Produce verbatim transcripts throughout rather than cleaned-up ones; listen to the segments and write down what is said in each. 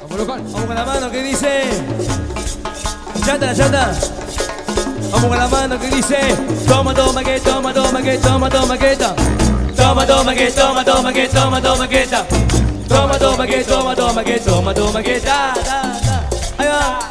Vamos con la mano que dice. Chata, la chata. Vamos con la mano que dice. Toma, toma, que toma, toma, que toma, toma, que toma. Toma, toma, que toma, toma, que toma, toma, que toma. Toma, toma, que toma, toma, que toma, toma, que ta, ta, ta. Ahí va.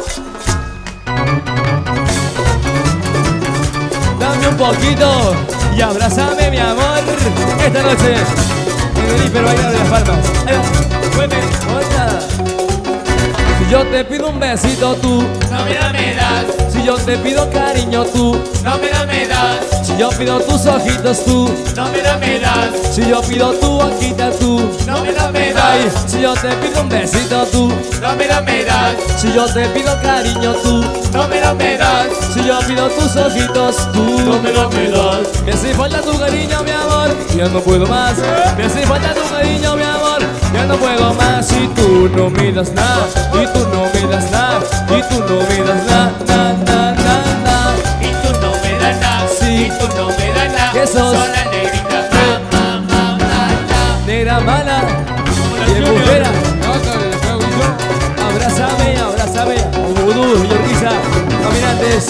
Dame un poquito y abrázame, mi amor. Esta noche en el hiper bailar de las palmas. Ahí va. Mueve, oiga. Si yo te pido un besito, tú no me la me das. Si yo te pido cariño, tú no me la me das. Si yo pido tus ojitos, tú no me la me das. Si yo pido tu boquita, tú no me la me das. Ay, si yo te pido un besito, tú no me la me das. Si yo te pido cariño, tú no me la me das. Si yo pido tus ojitos, tú no me la me das. Me hace falta tu cariño, mi amor, ya no puedo más. Me hace falta tu cariño, mi amor, ya no puedo más. Y tú no me das nada, y tú no me das nada, y tú no me das nada, nada, nada, nada. Y tú no me das nada, sí. Y tú no me das nada. ¿Qué sos? Son las negritas, ma, ma, ma, ma, ma. Negra mala, bien mujer. Abrázame, abrázame, vudú, yorquiza, caminantes.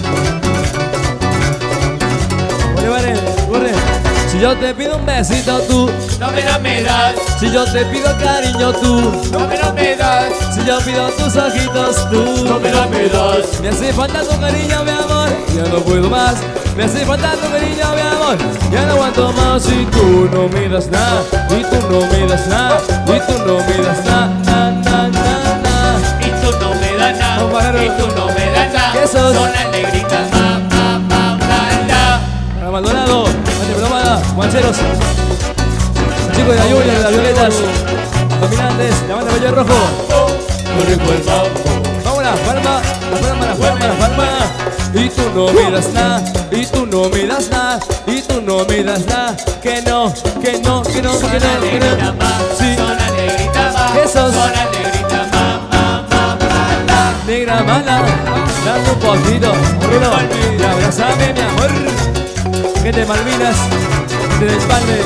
Vale, vale, corre. Si yo te pido un besito, tú no me la me das. Si yo te pido cariño, tú no me la me das. Si yo pido tus ojitos, tú no me la me das. Me hace falta tu cariño, mi amor, ya no puedo más. Me hace falta tu cariño, mi amor, ya no aguanto más. Y tú no me das nada, y tú no me das nada, y tú no me das nada, na, na, na, na. Y tú no me das nada, y tú no me das nada. ¿Qué sos? Son las negritas, ma, ma, ma, ma, ma. Para Maldonado, Mate Bromada, Guancheros, chicos de la lluvia, de las violetas, caminantes, la banda de Bello Rojo. No recuerdo. Vamos a la palma, la palma, la palma, la palma. Y tú no me das nada, y tú no me das nada, y tú no me das nada. Que no, que no, que no, que no, que no. Sí. Son las negritas, ma. ¿Qué sos? Son las negritas, ma, ma, ma, ma, ma. Negra mala, dame un poquito, Bruno, y abrázame, mi amor. Que te Malvinas, que te despalme.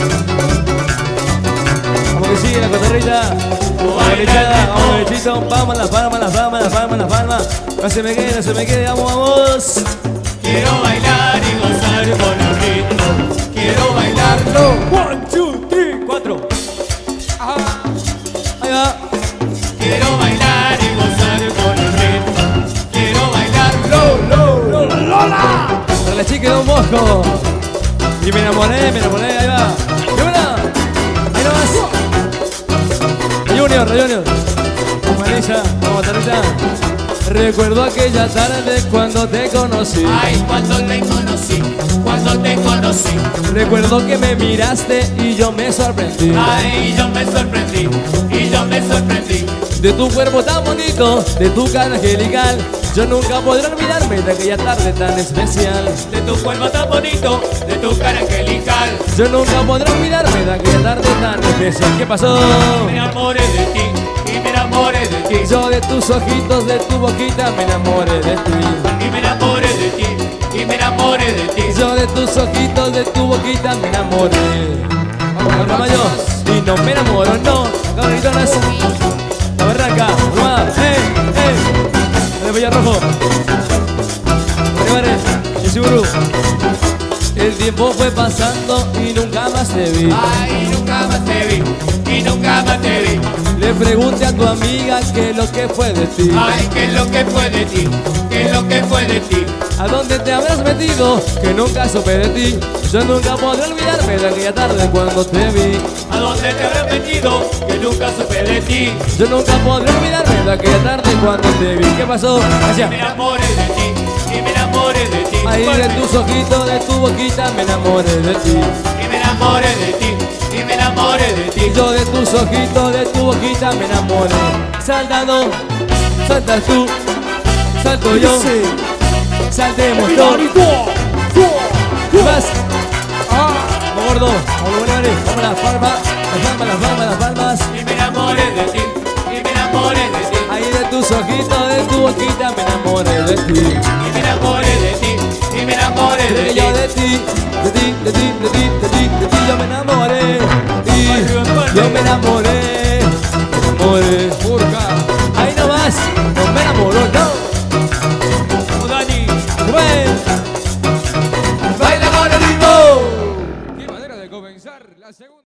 Vamos que sigue la cotorrita. Vamos derechada, vamos derechito. Vamos las palmas, las palmas, las palmas, las palmas. No se me quede, no se me quede, vamos, vamos. Quiero bailar y gozar con el ritmo. Quiero bailarlo. One, two, three, cuatro. Ahí va. Quiero bailar y gozar con el ritmo. Quiero bailarlo. Lo, lo, Lola. Para la chica de un bosco. Y me enamoré, me enamoré, ahí va. ¡Qué buena! Ahí nomás. Junior, Junior. Vamos, Marisa, vamos, Tarita. Recuerdo aquella tarde cuando te conocí. Ay, cuando te conocí, cuando te conocí. Recuerdo que me miraste y yo me sorprendí. Ay, yo me sorprendí, y yo me sorprendí. De tu cuerpo tan bonito, de tu cara angelical. Yo nunca podré olvidarme de aquella tarde tan especial. De tu cuerpo tan bonito, de tu cara angelical. Yo nunca podré olvidarme de aquella tarde tan especial. ¿Qué pasó? Me enamoré de ti, y me enamoré de ti. Yo de tus ojitos, de tu boquita me enamoré de ti. Y me enamoré de ti, y me enamoré de ti. Yo de tus ojitos, de tu boquita me enamoré. Vamos, Ramallo. Y no me enamoro, no. Cabritonas. La barranca. Vamos, eh, eh. De Bellarrojo. Vale, vale. Y Siburu. El tiempo fue pasando y nunca más te vi. Ay, nunca más te vi, y nunca más te vi. Le pregunté a tu amiga qué es lo que fue de ti. Ay, qué es lo que fue de ti, qué es lo que fue de ti. ¿A dónde te habrás metido? Que nunca supe de ti. Yo nunca podré olvidarme de aquella tarde cuando te vi. ¿A dónde te habrás metido? Que nunca supe de ti. Yo nunca podré olvidarme de aquella tarde cuando te vi. ¿Qué pasó? Hacia. Me enamoré de ti, y me enamoré de ti. Ahí de tus ojitos, de tu boquita me enamoré de ti. Y me enamoré de ti, y me enamoré de ti. Yo de tus ojitos, de tu boquita me enamoré. Saltando, saltas tú, salto yo. Saltemos todos. Vas. Vamos, gordo. Vamos, vale, vamos las palmas, las palmas, las palmas, las palmas. Y me enamoré de ti, y me enamoré de ti. Ahí de tus ojitos, de tu boquita me enamoré de ti. Y me enamoré de ti, y me enamoré de De ti. yo de ti, de ti, de ti, de ti, de ti, de ti, yo me enamoré. Y yo me enamoré, me enamoré. Purca. bailar la segunda.